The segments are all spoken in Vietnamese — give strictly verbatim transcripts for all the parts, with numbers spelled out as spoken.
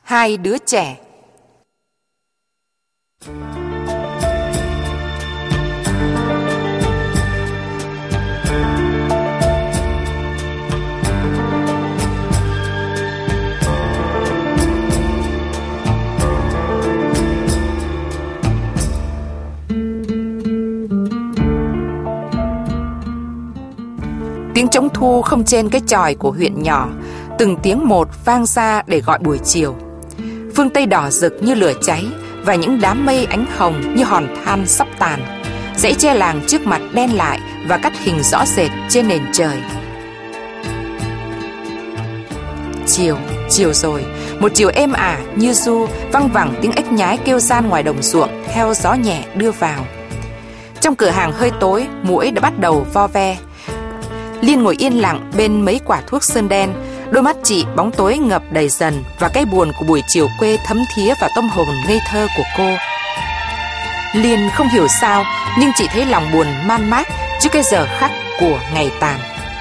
Hai đứa trẻ. Tiếng trống thu không trên cái chòi của huyện nhỏ, từng tiếng một vang ra để gọi buổi chiều. Phương Tây đỏ rực như lửa cháy, và những đám mây ánh hồng như hòn than sắp tàn. Dãy tre làng trước mặt đen lại và cắt hình rõ rệt trên nền trời. Chiều, chiều rồi, một chiều êm ả như ru, văng vẳng tiếng ếch nhái kêu gian ngoài đồng ruộng theo gió nhẹ đưa vào. Trong cửa hàng hơi tối, muỗi đã bắt đầu vo ve. Liên ngồi yên lặng bên mấy quả thuốc sơn đen, đôi mắt chị bóng tối ngập đầy dần, và cái buồn của buổi chiều quê thấm thía vào tâm hồn ngây thơ của cô. Liên không hiểu sao, nhưng chị thấy lòng buồn man mác trước cái giờ khắc của ngày tàn.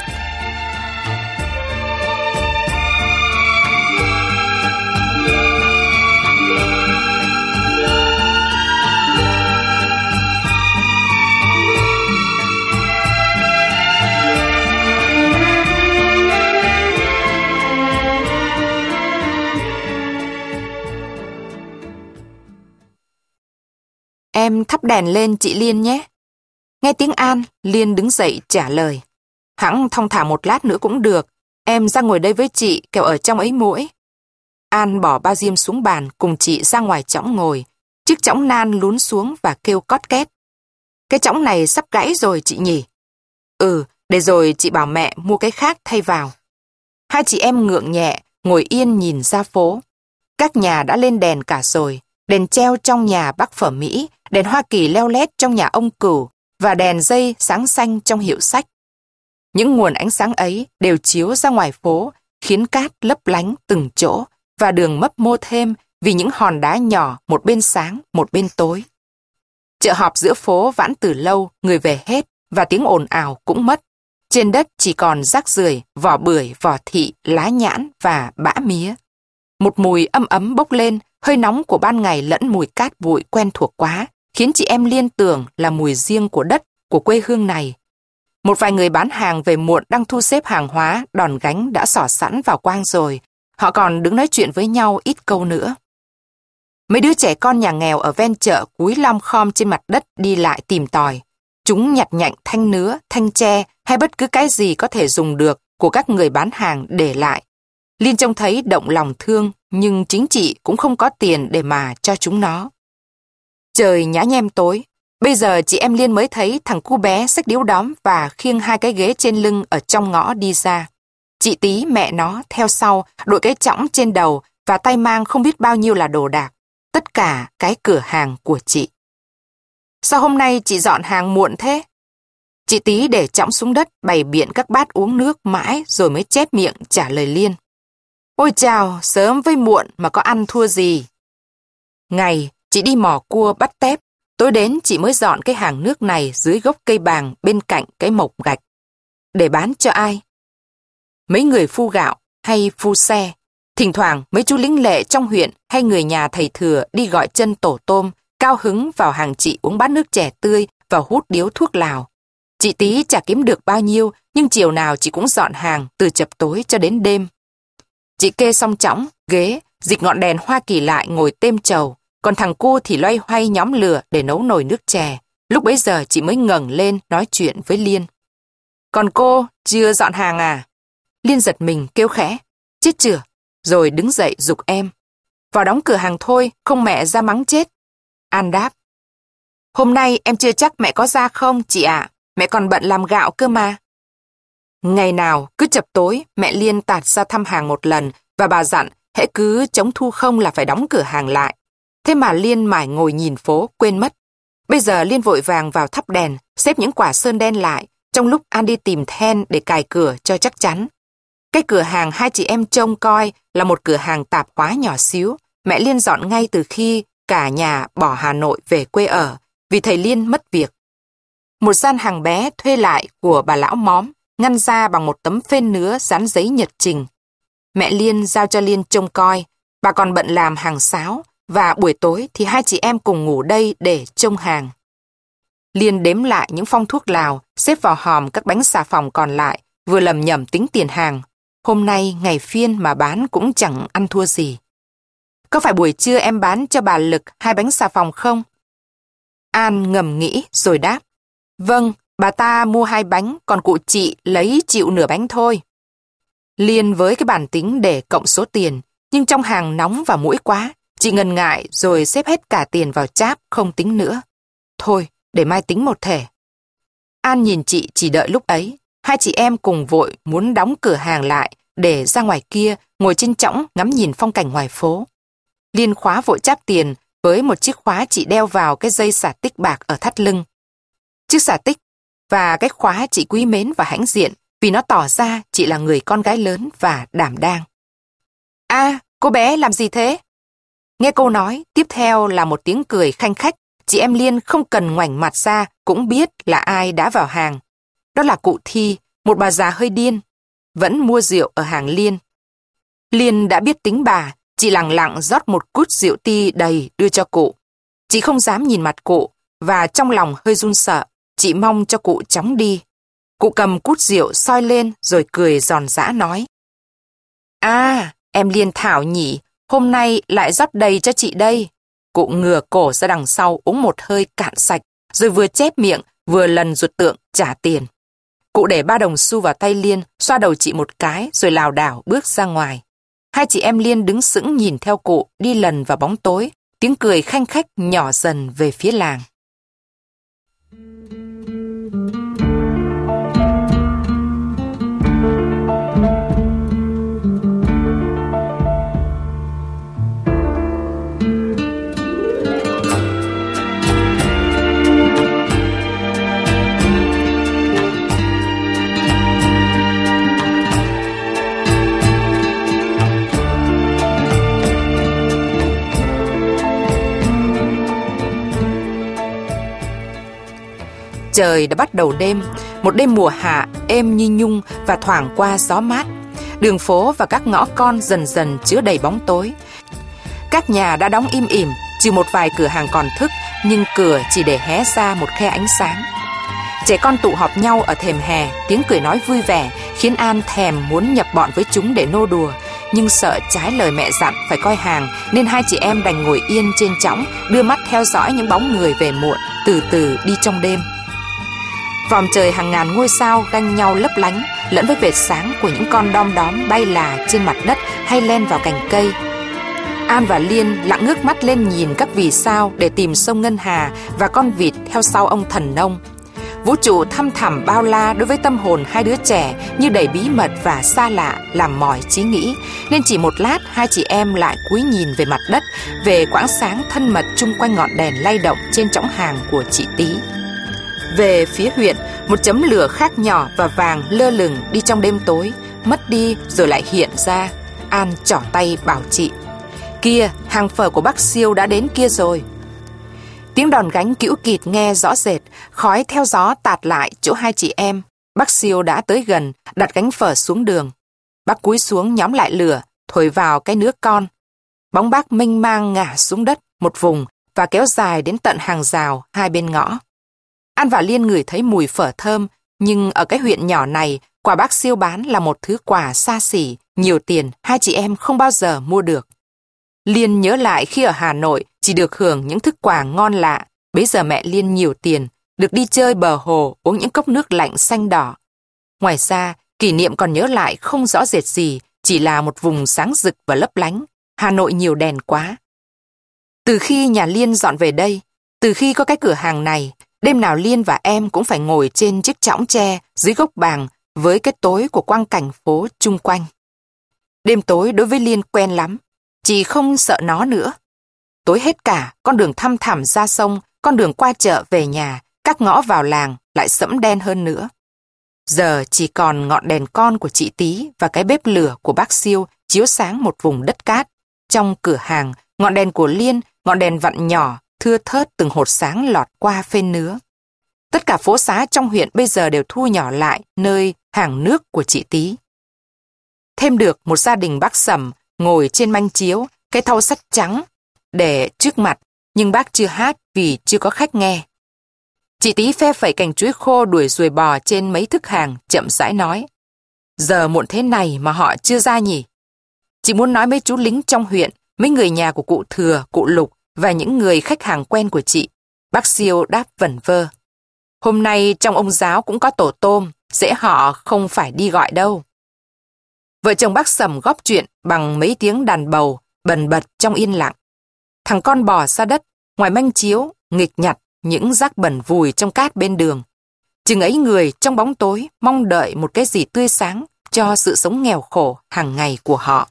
Em thắp đèn lên chị Liên nhé. Nghe tiếng An, Liên đứng dậy trả lời. Hẵng thong thả một lát nữa cũng được. Em ra ngồi đây với chị, kẻo ở trong ấy muỗi. An bỏ bao diêm xuống bàn cùng chị ra ngoài chõng ngồi. Chiếc chõng nan lún xuống và kêu cót két. Cái chõng này sắp gãy rồi chị nhỉ? Ừ, để rồi chị bảo mẹ mua cái khác thay vào. Hai chị em ngượng nhẹ, ngồi yên nhìn ra phố. Các nhà đã lên đèn cả rồi. Đèn treo trong nhà bác Phở Mỹ, đèn Hoa Kỳ leo lét trong nhà ông Cửu, và đèn dây sáng xanh trong hiệu sách. Những nguồn ánh sáng ấy đều chiếu ra ngoài phố, khiến cát lấp lánh từng chỗ, và đường mấp mô thêm vì những hòn đá nhỏ một bên sáng, một bên tối. Chợ họp giữa phố vãn từ lâu, người về hết, và tiếng ồn ào cũng mất. Trên đất chỉ còn rác rưởi, vỏ bưởi, vỏ thị, lá nhãn và bã mía. Một mùi âm ấm bốc lên, hơi nóng của ban ngày lẫn mùi cát bụi quen thuộc quá, khiến chị em liên tưởng là mùi riêng của đất, của quê hương này. Một vài người bán hàng về muộn đang thu xếp hàng hóa, đòn gánh đã xỏ sẵn vào quang rồi. Họ còn đứng nói chuyện với nhau ít câu nữa. Mấy đứa trẻ con nhà nghèo ở ven chợ cúi lom khom trên mặt đất đi lại tìm tòi. Chúng nhặt nhạnh thanh nứa, thanh tre hay bất cứ cái gì có thể dùng được của các người bán hàng để lại. Liên trông thấy động lòng thương, nhưng chính chị cũng không có tiền để mà cho chúng nó. Trời nhá nhem tối, bây giờ chị em Liên mới thấy thằng cu bé xách điếu đóm và khiêng hai cái ghế trên lưng ở trong ngõ đi ra. Chị Tí mẹ nó theo sau, đội cái chõng trên đầu và tay mang không biết bao nhiêu là đồ đạc. Tất cả cái cửa hàng của chị. Sao hôm nay chị dọn hàng muộn thế? Chị Tí để chõng xuống đất bày biện các bát uống nước mãi rồi mới chép miệng trả lời Liên. Ôi chào, sớm với muộn mà có ăn thua gì. Ngày, chị đi mò cua bắt tép, tối đến chị mới dọn cái hàng nước này dưới gốc cây bàng bên cạnh cái mộc gạch. Để bán cho ai? Mấy người phu gạo hay phu xe. Thỉnh thoảng mấy chú lính lệ trong huyện hay người nhà thầy thừa đi gọi chân tổ tôm, cao hứng vào hàng chị uống bát nước chè tươi và hút điếu thuốc lào. Chị Tí chả kiếm được bao nhiêu, nhưng chiều nào chị cũng dọn hàng từ chập tối cho đến đêm. Chị kê xong chõng, ghế, dịch ngọn đèn Hoa Kỳ lại ngồi têm trầu, còn thằng cu thì loay hoay nhóm lửa để nấu nồi nước chè. Lúc bấy giờ chị mới ngẩng lên nói chuyện với Liên. Còn cô, chưa dọn hàng à? Liên giật mình kêu khẽ, chết chưa? Rồi đứng dậy giục em. Vào đóng cửa hàng thôi, không mẹ ra mắng chết. An đáp. Hôm nay em chưa chắc mẹ có ra không, chị ạ. Mẹ còn bận làm gạo cơ mà. Ngày nào, cứ chập tối, mẹ Liên tạt ra thăm hàng một lần và bà dặn hễ cứ chống thu không là phải đóng cửa hàng lại. Thế mà Liên mải ngồi nhìn phố, quên mất. Bây giờ Liên vội vàng vào thắp đèn, xếp những quả sơn đen lại, trong lúc An đi tìm then để cài cửa cho chắc chắn. Cái cửa hàng hai chị em trông coi là một cửa hàng tạp hóa nhỏ xíu. Mẹ Liên dọn ngay từ khi cả nhà bỏ Hà Nội về quê ở, vì thầy Liên mất việc. Một gian hàng bé thuê lại của bà lão móm, ngăn ra bằng một tấm phên nứa dán giấy nhật trình. Mẹ Liên giao cho Liên trông coi, Bà còn bận làm hàng sáo, và buổi tối thì hai chị em cùng ngủ đây để trông hàng. Liên đếm lại những phong thuốc lào, xếp vào hòm các bánh xà phòng còn lại, vừa lầm nhầm tính tiền hàng. Hôm nay ngày phiên mà bán cũng chẳng ăn thua gì. Có phải buổi trưa em bán cho bà Lực hai bánh xà phòng không? An ngầm nghĩ rồi đáp. Vâng, bà ta mua hai bánh, còn cụ chị lấy chịu nửa bánh thôi. Liên với cái bản tính để cộng số tiền, nhưng trong hàng nóng và mũi quá, chị ngần ngại rồi xếp hết cả tiền vào cháp, không tính nữa. Thôi, để mai tính một thể. An nhìn chị chỉ đợi lúc ấy. Hai chị em cùng vội muốn đóng cửa hàng lại để ra ngoài kia ngồi trên chõng ngắm nhìn phong cảnh ngoài phố. Liên khóa vội cháp tiền với một chiếc khóa chị đeo vào cái dây xả tích bạc ở thắt lưng. Chiếc xả tích và cái khóa chị quý mến và hãnh diện vì nó tỏ ra chị là người con gái lớn và đảm đang. À, cô bé làm gì thế? Nghe cô nói, tiếp theo là một tiếng cười khanh khách. Chị em Liên không cần ngoảnh mặt ra cũng biết là ai đã vào hàng. Đó là cụ Thi, một bà già hơi điên, vẫn mua rượu ở hàng Liên. Liên đã biết tính bà, chị lặng lặng rót một cút rượu ti đầy đưa cho cụ. Chị không dám nhìn mặt cụ, và trong lòng hơi run sợ, chị mong cho cụ chóng đi. Cụ cầm cút rượu soi lên rồi cười giòn giã nói. À, em Liên thảo nhỉ, hôm nay lại rót đầy cho chị đây. Cụ ngửa cổ ra đằng sau uống một hơi cạn sạch, rồi vừa chép miệng, vừa lần ruột tượng trả tiền. Cụ để ba đồng xu vào tay Liên, xoa đầu chị một cái, rồi lảo đảo bước ra ngoài. Hai chị em Liên đứng sững nhìn theo cụ đi lần vào bóng tối, tiếng cười khanh khách nhỏ dần về phía làng. Trời đã bắt đầu đêm, một đêm mùa hạ êm như nhung và thoảng qua gió mát. Đường phố và các ngõ con dần dần chứa đầy bóng tối. Các nhà đã đóng im ỉm, trừ một vài cửa hàng còn thức, nhưng cửa chỉ để hé ra một khe ánh sáng. Trẻ con tụ họp nhau ở thềm hè, tiếng cười nói vui vẻ khiến An thèm muốn nhập bọn với chúng để nô đùa, nhưng sợ trái lời mẹ dặn phải coi hàng nên hai chị em đành ngồi yên trên chõng, đưa mắt theo dõi những bóng người về muộn, từ từ đi trong đêm. Vòm trời hàng ngàn ngôi sao ganh nhau lấp lánh, lẫn với vệt sáng của những con đom đóm bay là trên mặt đất hay len vào cành cây. An và Liên lặng ngước mắt lên nhìn các vì sao để tìm sông Ngân Hà và con vịt theo sau ông thần nông. Vũ trụ thăm thẳm bao la đối với tâm hồn hai đứa trẻ như đầy bí mật và xa lạ làm mỏi trí nghĩ, nên chỉ một lát hai chị em lại cúi nhìn về mặt đất, về quãng sáng thân mật chung quanh ngọn đèn lay động trên chõng hàng của chị Tí. Về phía huyện, một chấm lửa khác nhỏ và vàng lơ lửng đi trong đêm tối, mất đi rồi lại hiện ra. An trỏ tay bảo chị. Kia, hàng phở của bác Siêu đã đến kia rồi. Tiếng đòn gánh cữu kịt nghe rõ rệt, khói theo gió tạt lại chỗ hai chị em. Bác Siêu đã tới gần, đặt gánh phở xuống đường. Bác cúi xuống nhóm lại lửa, thổi vào cái nứa con. Bóng bác mênh mang ngả xuống đất một vùng và kéo dài đến tận hàng rào hai bên ngõ. An và Liên ngửi thấy mùi phở thơm, nhưng ở cái huyện nhỏ này, quà bác Siêu bán là một thứ quà xa xỉ, nhiều tiền hai chị em không bao giờ mua được. Liên nhớ lại khi ở Hà Nội chỉ được hưởng những thức quà ngon lạ, bấy giờ mẹ Liên nhiều tiền, được đi chơi bờ hồ, uống những cốc nước lạnh xanh đỏ. Ngoài ra, kỷ niệm còn nhớ lại không rõ rệt gì, chỉ là một vùng sáng rực và lấp lánh. Hà Nội nhiều đèn quá. Từ khi nhà Liên dọn về đây, từ khi có cái cửa hàng này, đêm nào Liên và em cũng phải ngồi trên chiếc chõng tre dưới gốc bàng với cái tối của quang cảnh phố chung quanh. Đêm tối đối với Liên quen lắm, chị không sợ nó nữa. Tối hết cả, con đường thăm thẳm ra sông, con đường qua chợ về nhà, các ngõ vào làng lại sẫm đen hơn nữa. Giờ chỉ còn ngọn đèn con của chị Tí và cái bếp lửa của bác Siêu chiếu sáng một vùng đất cát. Trong cửa hàng, ngọn đèn của Liên, ngọn đèn vặn nhỏ, thưa thớt từng hột sáng lọt qua phên nứa. Tất cả phố xá trong huyện bây giờ đều thu nhỏ lại nơi hàng nước của chị Tí. Thêm được một gia đình bác Sầm ngồi trên manh chiếu, cái thau sắt trắng để trước mặt, nhưng bác chưa hát vì chưa có khách nghe. Chị Tí phe phẩy cành chuối khô đuổi ruồi bò trên mấy thức hàng, chậm rãi nói. Giờ muộn thế này mà họ chưa ra nhỉ? Chị muốn nói mấy chú lính trong huyện, mấy người nhà của cụ Thừa, cụ Lục và những người khách hàng quen của chị. Bác Siêu đáp vẩn vơ. Hôm nay trong ông giáo cũng có tổ tôm, dễ họ không phải đi gọi đâu. Vợ chồng bác Sầm góp chuyện bằng mấy tiếng đàn bầu, bần bật trong yên lặng. Thằng con bò ra đất, ngoài manh chiếu, nghịch nhặt những rác bẩn vùi trong cát bên đường. Chừng ấy người trong bóng tối mong đợi một cái gì tươi sáng cho sự sống nghèo khổ hàng ngày của họ.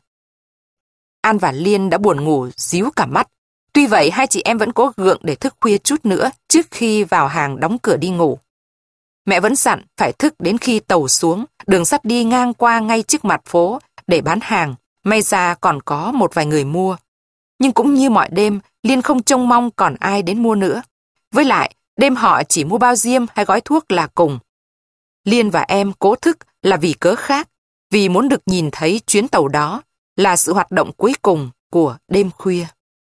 An và Liên đã buồn ngủ díu cả mắt. Tuy vậy hai chị em vẫn cố gượng để thức khuya chút nữa trước khi vào hàng đóng cửa đi ngủ. Mẹ vẫn dặn phải thức đến khi tàu xuống, đường sắt đi ngang qua ngay trước mặt phố để bán hàng. May ra còn có một vài người mua. Nhưng cũng như mọi đêm, Liên không trông mong còn ai đến mua nữa. Với lại, đêm họ chỉ mua bao diêm hay gói thuốc là cùng. Liên và em cố thức là vì cớ khác, vì muốn được nhìn thấy chuyến tàu đó là sự hoạt động cuối cùng của đêm khuya.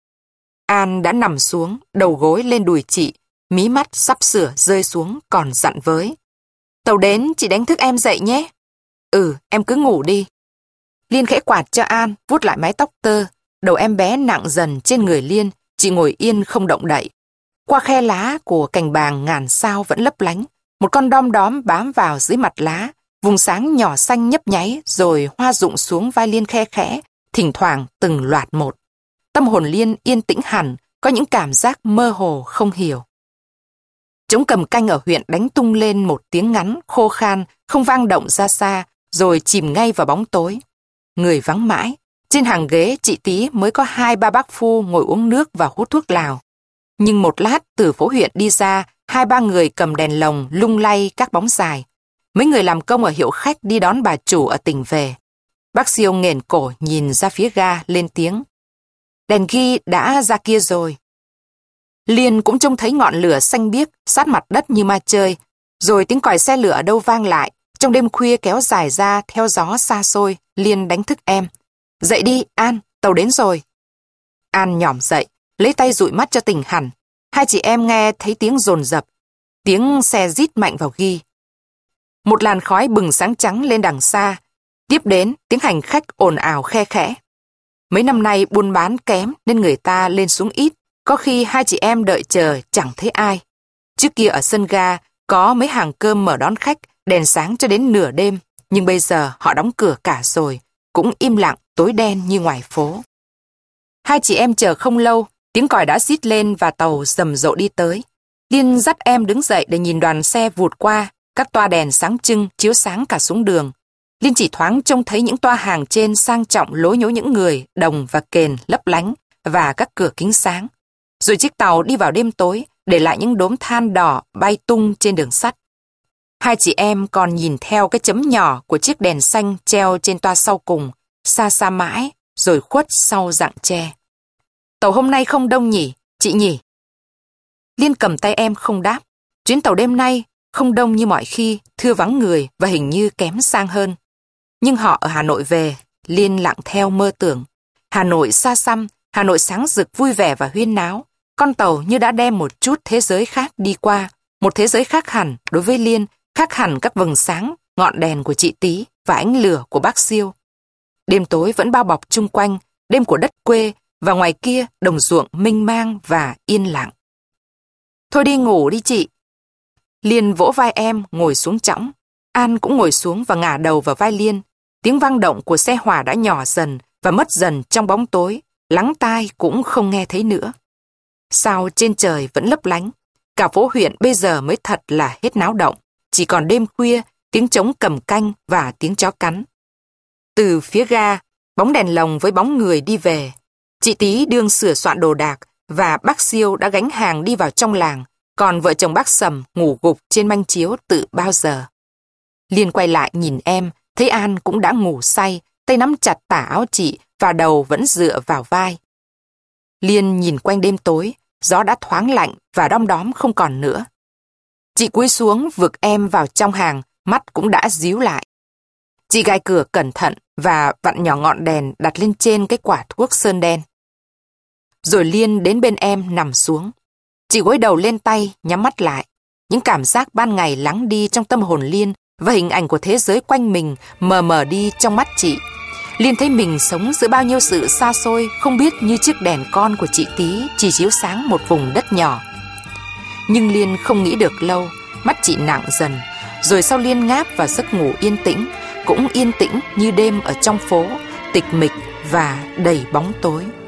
An đã nằm xuống, đầu gối lên đùi chị, mí mắt sắp sửa rơi xuống còn dặn với. Tàu đến, chị đánh thức em dậy nhé. Ừ, em cứ ngủ đi. Liên khẽ quạt cho An, vuốt lại mái tóc tơ. Đầu em bé nặng dần trên người Liên, chị ngồi yên không động đậy. Qua khe lá của cành bàng ngàn sao vẫn lấp lánh, một con đom đóm bám vào dưới mặt lá, vùng sáng nhỏ xanh nhấp nháy rồi hoa rụng xuống vai Liên khe khẽ, thỉnh thoảng từng loạt một. Tâm hồn Liên yên tĩnh hẳn, có những cảm giác mơ hồ không hiểu. Trống cầm canh ở huyện đánh tung lên một tiếng ngắn, khô khan, không vang động ra xa, rồi chìm ngay vào bóng tối. Người vắng mãi, trên hàng ghế chị Tí mới có hai ba bác phu ngồi uống nước và hút thuốc lào. Nhưng một lát từ phố huyện đi ra, hai ba người cầm đèn lồng lung lay các bóng dài. Mấy người làm công ở hiệu khách đi đón bà chủ ở tỉnh về. Bác Siêu nghển cổ nhìn ra phía ga lên tiếng. Đèn ghi đã ra kia rồi. Liên cũng trông thấy ngọn lửa xanh biếc sát mặt đất như ma chơi, rồi tiếng còi xe lửa ở đâu vang lại. Trong đêm khuya kéo dài ra theo gió xa xôi, Liên đánh thức em. Dậy đi, An, tàu đến rồi. An nhỏm dậy, lấy tay dụi mắt cho tỉnh hẳn. Hai chị em nghe thấy tiếng dồn dập, tiếng xe rít mạnh vào ghi. Một làn khói bừng sáng trắng lên đằng xa, tiếp đến tiếng hành khách ồn ào khe khẽ. Mấy năm nay buôn bán kém nên người ta lên xuống ít, có khi hai chị em đợi chờ chẳng thấy ai. Trước kia ở sân ga có mấy hàng cơm mở đón khách, đèn sáng cho đến nửa đêm, nhưng bây giờ họ đóng cửa cả rồi, cũng im lặng tối đen như ngoài phố. Hai chị em chờ không lâu, tiếng còi đã rít lên và tàu rầm rộ đi tới. Liên dắt em đứng dậy để nhìn đoàn xe vụt qua, các toa đèn sáng trưng chiếu sáng cả xuống đường. Liên chỉ thoáng trông thấy những toa hàng trên sang trọng lối nhố những người, đồng và kền lấp lánh và các cửa kính sáng. Rồi chiếc tàu đi vào đêm tối, để lại những đốm than đỏ bay tung trên đường sắt. Hai chị em còn nhìn theo cái chấm nhỏ của chiếc đèn xanh treo trên toa sau cùng, xa xa mãi, rồi khuất sau rặng tre. Tàu hôm nay không đông nhỉ, chị nhỉ? Liên cầm tay em không đáp. Chuyến tàu đêm nay không đông như mọi khi, thưa vắng người và hình như kém sang hơn. Nhưng họ ở Hà Nội về, Liên lặng theo mơ tưởng. Hà Nội xa xăm, Hà Nội sáng rực vui vẻ và huyên náo. Con tàu như đã đem một chút thế giới khác đi qua, một thế giới khác hẳn đối với Liên, khác hẳn các vầng sáng, ngọn đèn của chị Tí và ánh lửa của bác Siêu. Đêm tối vẫn bao bọc chung quanh, đêm của đất quê, và ngoài kia đồng ruộng mênh mang và yên lặng. Thôi đi ngủ đi chị. Liên vỗ vai em ngồi xuống chõng. An cũng ngồi xuống và ngả đầu vào vai Liên. Tiếng vang động của xe hỏa đã nhỏ dần và mất dần trong bóng tối, lắng tai cũng không nghe thấy nữa. Sao trên trời vẫn lấp lánh. Cả phố huyện bây giờ mới thật là hết náo động. Chỉ còn đêm khuya, tiếng trống cầm canh và tiếng chó cắn. Từ phía ga, bóng đèn lồng với bóng người đi về. Chị Tí đương sửa soạn đồ đạc và bác Siêu đã gánh hàng đi vào trong làng, còn vợ chồng bác Sầm ngủ gục trên manh chiếu từ bao giờ. Liên quay lại nhìn em, thấy An cũng đã ngủ say, tay nắm chặt tà áo chị và đầu vẫn dựa vào vai. Liên nhìn quanh đêm tối, gió đã thoáng lạnh và đom đóm không còn nữa. Chị cúi xuống vực em vào trong hàng, mắt cũng đã díu lại. Chị gài cửa cẩn thận và vặn nhỏ ngọn đèn đặt lên trên cái quả thuốc sơn đen. Rồi Liên đến bên em nằm xuống. Chị gối đầu lên tay, nhắm mắt lại. Những cảm giác ban ngày lắng đi trong tâm hồn Liên và hình ảnh của thế giới quanh mình mờ mờ đi trong mắt chị. Liên thấy mình sống giữa bao nhiêu sự xa xôi, không biết như chiếc đèn con của chị Tí chỉ chiếu sáng một vùng đất nhỏ. Nhưng Liên không nghĩ được lâu, mắt chị nặng dần. Rồi sau Liên ngáp vào giấc ngủ yên tĩnh, cũng yên tĩnh như đêm ở trong phố, tịch mịch và đầy bóng tối.